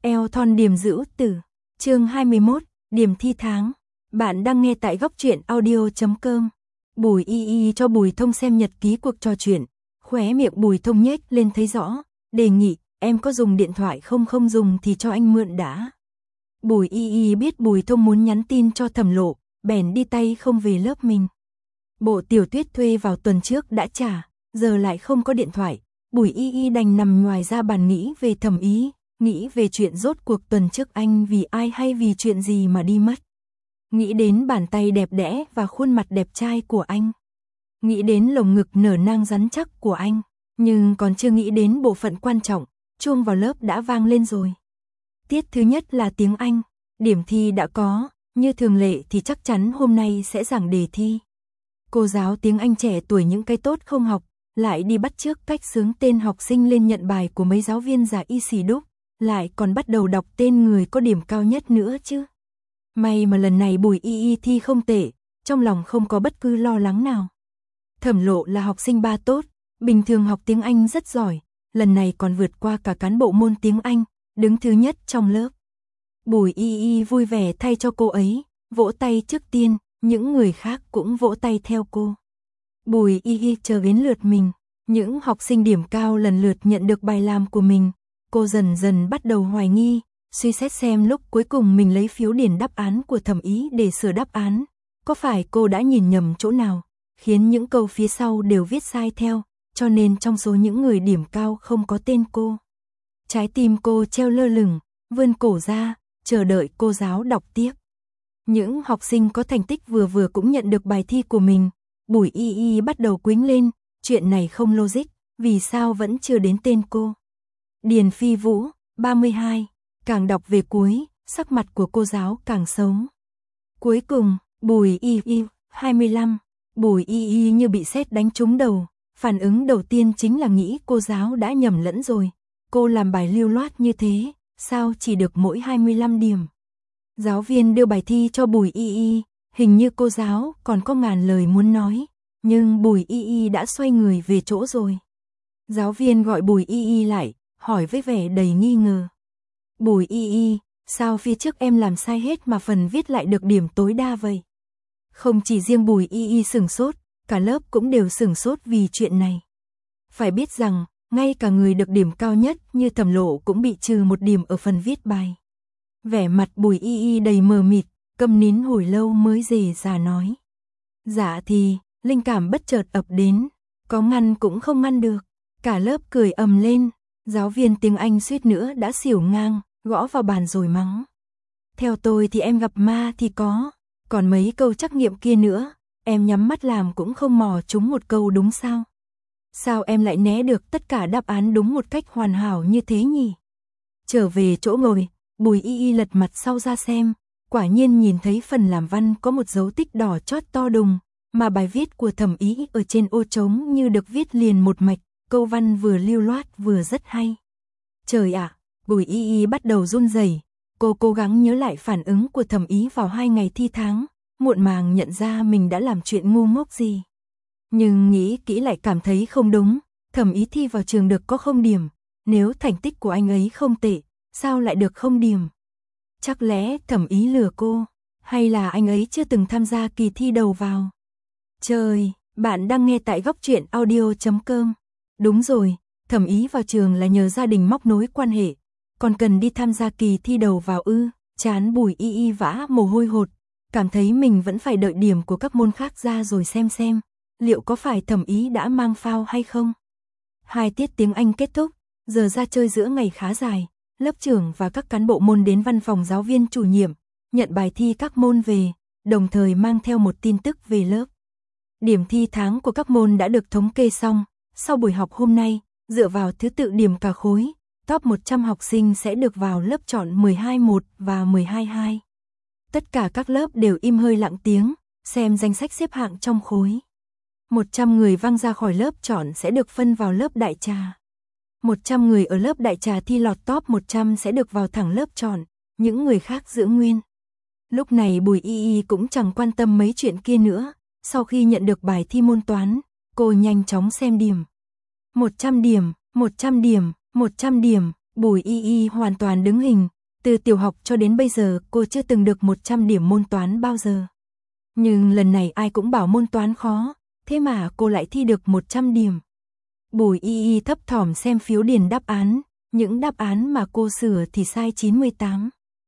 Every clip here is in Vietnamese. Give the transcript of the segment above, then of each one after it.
Eo thon điểm dữ tử. Chương 21, điểm thi tháng. Bạn đang nghe tại góc truyện audio.com. Bùi Y Y cho Bùi Thông xem nhật ký cuộc trò chuyện. Khóe miệng Bùi Thông nhếch lên thấy rõ, đề nghị, em có dùng điện thoại không dùng thì cho anh mượn đã. Bùi Y Y biết Bùi Thông muốn nhắn tin cho Thẩm Lộ, bèn đi tay không về lớp mình. Bộ tiểu thuyết thuê vào tuần trước đã trả, giờ lại không có điện thoại. Bùi Y Y đành nằm ngoài ra bàn nghĩ về Thẩm Ý, nghĩ về chuyện rốt cuộc tuần trước anh vì ai hay vì chuyện gì mà đi mất. Nghĩ đến bàn tay đẹp đẽ và khuôn mặt đẹp trai của anh. Nghĩ đến lồng ngực nở nang rắn chắc của anh, nhưng còn chưa nghĩ đến bộ phận quan trọng, chuông vào lớp đã vang lên rồi. Tiết thứ nhất là tiếng Anh, điểm thi đã có, như thường lệ thì chắc chắn hôm nay sẽ giảng đề thi. Cô giáo tiếng Anh trẻ tuổi những cái tốt không học, lại đi bắt chước cách xướng tên học sinh lên nhận bài của mấy giáo viên già y xì đúc, lại còn bắt đầu đọc tên người có điểm cao nhất nữa chứ. May mà lần này Bùi Y Y thi không tệ, trong lòng không có bất cứ lo lắng nào. Thẩm Lộ là học sinh ba tốt, bình thường học tiếng Anh rất giỏi, lần này còn vượt qua cả cán bộ môn tiếng Anh, đứng thứ nhất trong lớp. Bùi Y Y vui vẻ thay cho cô ấy, vỗ tay trước tiên, những người khác cũng vỗ tay theo cô. Bùi Y Y chờ đến lượt mình, những học sinh điểm cao lần lượt nhận được bài làm của mình, cô dần dần bắt đầu hoài nghi, suy xét xem lúc cuối cùng mình lấy phiếu điền đáp án của Thẩm Ý để sửa đáp án, có phải cô đã nhìn nhầm chỗ nào, khiến những câu phía sau đều viết sai theo, cho nên trong số những người điểm cao không có tên cô. Trái tim cô treo lơ lửng, vươn cổ ra, chờ đợi cô giáo đọc tiếp. Những học sinh có thành tích vừa vừa cũng nhận được bài thi của mình, Bùi Y Y bắt đầu quýnh lên, chuyện này không logic, vì sao vẫn chưa đến tên cô. Điền Phi Vũ, 32, càng đọc về cuối, sắc mặt của cô giáo càng xấu. Cuối cùng, Bùi Y Y, 25, Bùi Y Y như bị sét đánh trúng đầu, phản ứng đầu tiên chính là nghĩ cô giáo đã nhầm lẫn rồi, cô làm bài lưu loát như thế, sao chỉ được mỗi 25 điểm. Giáo viên đưa bài thi cho Bùi Y Y, hình như cô giáo còn có ngàn lời muốn nói, nhưng Bùi Y Y đã xoay người về chỗ rồi. Giáo viên gọi Bùi Y Y lại, hỏi với vẻ đầy nghi ngờ. Bùi Y Y, sao phía trước em làm sai hết mà phần viết lại được điểm tối đa vậy? Không chỉ riêng Bùi Y Y sửng sốt, cả lớp cũng đều sửng sốt vì chuyện này. Phải biết rằng, ngay cả người được điểm cao nhất như Thẩm Lộ cũng bị trừ một điểm ở phần viết bài. Vẻ mặt Bùi Y Y đầy mờ mịt, câm nín hồi lâu mới rề rà nói. Dạ thì, linh cảm bất chợt ập đến, có ngăn cũng không ngăn được. Cả lớp cười ầm lên, giáo viên tiếng Anh suýt nữa đã xỉu ngang, gõ vào bàn rồi mắng. Theo tôi thì em gặp ma thì có, còn mấy câu trắc nghiệm kia nữa, em nhắm mắt làm cũng không mò trúng một câu đúng sao? Sao em lại né được tất cả đáp án đúng một cách hoàn hảo như thế nhỉ? Trở về chỗ ngồi, Bùi Y Y lật mặt sau ra xem, quả nhiên nhìn thấy phần làm văn có một dấu tích đỏ chót to đùng, mà bài viết của Thẩm Ý ở trên ô trống như được viết liền một mạch, câu văn vừa lưu loát vừa rất hay. Trời ạ, Bùi Y Y bắt đầu run rẩy, cô cố gắng nhớ lại phản ứng của Thẩm Ý vào 2 ngày thi tháng, muộn màng nhận ra mình đã làm chuyện ngu ngốc gì. Nhưng nghĩ kỹ lại cảm thấy không đúng, Thẩm Ý thi vào trường được có 0 điểm, nếu thành tích của anh ấy không tệ, sao lại được 0 điểm? Chắc lẽ Thẩm Ý lừa cô, hay là anh ấy chưa từng tham gia kỳ thi đầu vào? Trời, bạn đang nghe tại góc truyện audio.com. Đúng rồi, Thẩm Ý vào trường là nhờ gia đình móc nối quan hệ, còn cần đi tham gia kỳ thi đầu vào ư? Chán Bùi Y Y vã mồ hôi hột, cảm thấy mình vẫn phải đợi điểm của các môn khác ra rồi xem, liệu có phải Thẩm Ý đã mang phao hay không? 2 tiết tiếng Anh kết thúc, giờ ra chơi giữa ngày khá dài, lớp trưởng và các cán bộ môn đến văn phòng giáo viên chủ nhiệm, nhận bài thi các môn về, đồng thời mang theo một tin tức về lớp. Điểm thi tháng của các môn đã được thống kê xong, sau buổi học hôm nay, dựa vào thứ tự điểm cả khối, top 100 học sinh sẽ được vào lớp chọn 12-1 và 12-2. Tất cả các lớp đều im hơi lặng tiếng, xem danh sách xếp hạng trong khối. 100 người văng ra khỏi lớp chọn sẽ được phân vào lớp đại trà. 100 người ở lớp đại trà thi lọt top 100 sẽ được vào thẳng lớp chọn, những người khác giữ nguyên. Lúc này Bùi Y Y cũng chẳng quan tâm mấy chuyện kia nữa, sau khi nhận được bài thi môn toán, cô nhanh chóng xem điểm. 100 điểm, 100 điểm, 100 điểm, Bùi Y Y hoàn toàn đứng hình, từ tiểu học cho đến bây giờ cô chưa từng được 100 điểm môn toán bao giờ. Nhưng lần này ai cũng bảo môn toán khó, thế mà cô lại thi được 100 điểm. Bùi Y Y thấp thỏm xem phiếu điền đáp án, những đáp án mà cô sửa thì sai 98.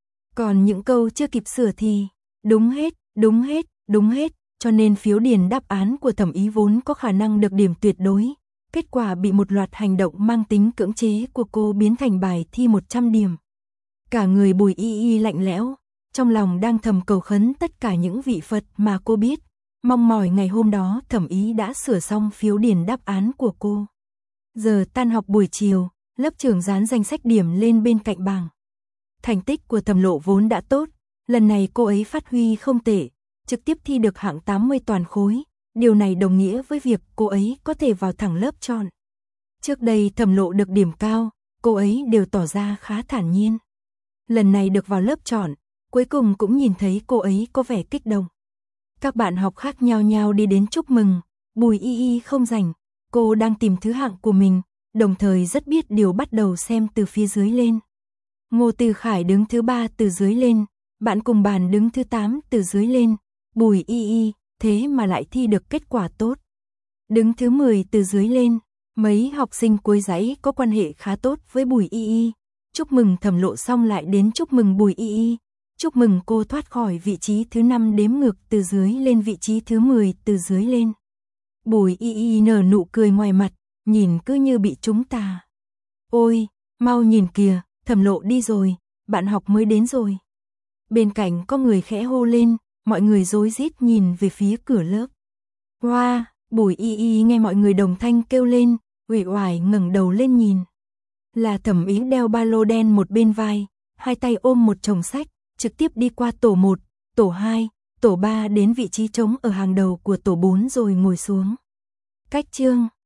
Còn những câu chưa kịp sửa thì đúng hết, đúng hết, đúng hết, cho nên phiếu điền đáp án của Thẩm Ý vốn có khả năng được điểm tuyệt đối. Kết quả bị một loạt hành động mang tính cưỡng chế của cô biến thành bài thi 100 điểm. Cả người Bùi Y Y lạnh lẽo, trong lòng đang thầm cầu khấn tất cả những vị Phật mà cô biết, mong mỏi ngày hôm đó Thẩm Ý đã sửa xong phiếu điền đáp án của cô. Giờ tan học buổi chiều, lớp trưởng dán danh sách điểm lên bên cạnh bảng. Thành tích của Thẩm Lộ vốn đã tốt, lần này cô ấy phát huy không tệ, trực tiếp thi được hạng 80 toàn khối. Điều này đồng nghĩa với việc cô ấy có thể vào thẳng lớp chọn. Trước đây Thẩm Lộ được điểm cao, cô ấy đều tỏ ra khá thản nhiên. Lần này được vào lớp chọn, cuối cùng cũng nhìn thấy cô ấy có vẻ kích động. Các bạn học khác nhao nhao đi đến chúc mừng, Bùi Y Y không rảnh, cô đang tìm thứ hạng của mình, đồng thời rất biết điều bắt đầu xem từ phía dưới lên. Ngô Từ Khải đứng thứ 3 từ dưới lên, bạn cùng bàn đứng thứ 8 từ dưới lên, Bùi Y Y thế mà lại thi được kết quả tốt. Đứng thứ 10 từ dưới lên, mấy học sinh cuối dãy có quan hệ khá tốt với Bùi Y Y. Chúc mừng Thẩm Lộ xong lại đến chúc mừng Bùi Y Y. Chúc mừng cô thoát khỏi vị trí thứ 5 đếm ngược từ dưới lên vị trí thứ 10 từ dưới lên. Bùi Y Y nở nụ cười ngoài mặt, nhìn cứ như bị trúng tà. Ôi, mau nhìn kìa, Thẩm Lộ đi rồi, bạn học mới đến rồi. Bên cạnh có người khẽ hô lên, mọi người rối rít nhìn về phía cửa lớp. Wow, Bùi Y Y nghe mọi người đồng thanh kêu lên, uể oải ngẩng đầu lên nhìn. Là Thẩm Ý đeo ba lô đen một bên vai, hai tay ôm một chồng sách, trực tiếp đi qua tổ 1, tổ 2, tổ 3 đến vị trí trống ở hàng đầu của tổ 4 rồi ngồi xuống. Cách chương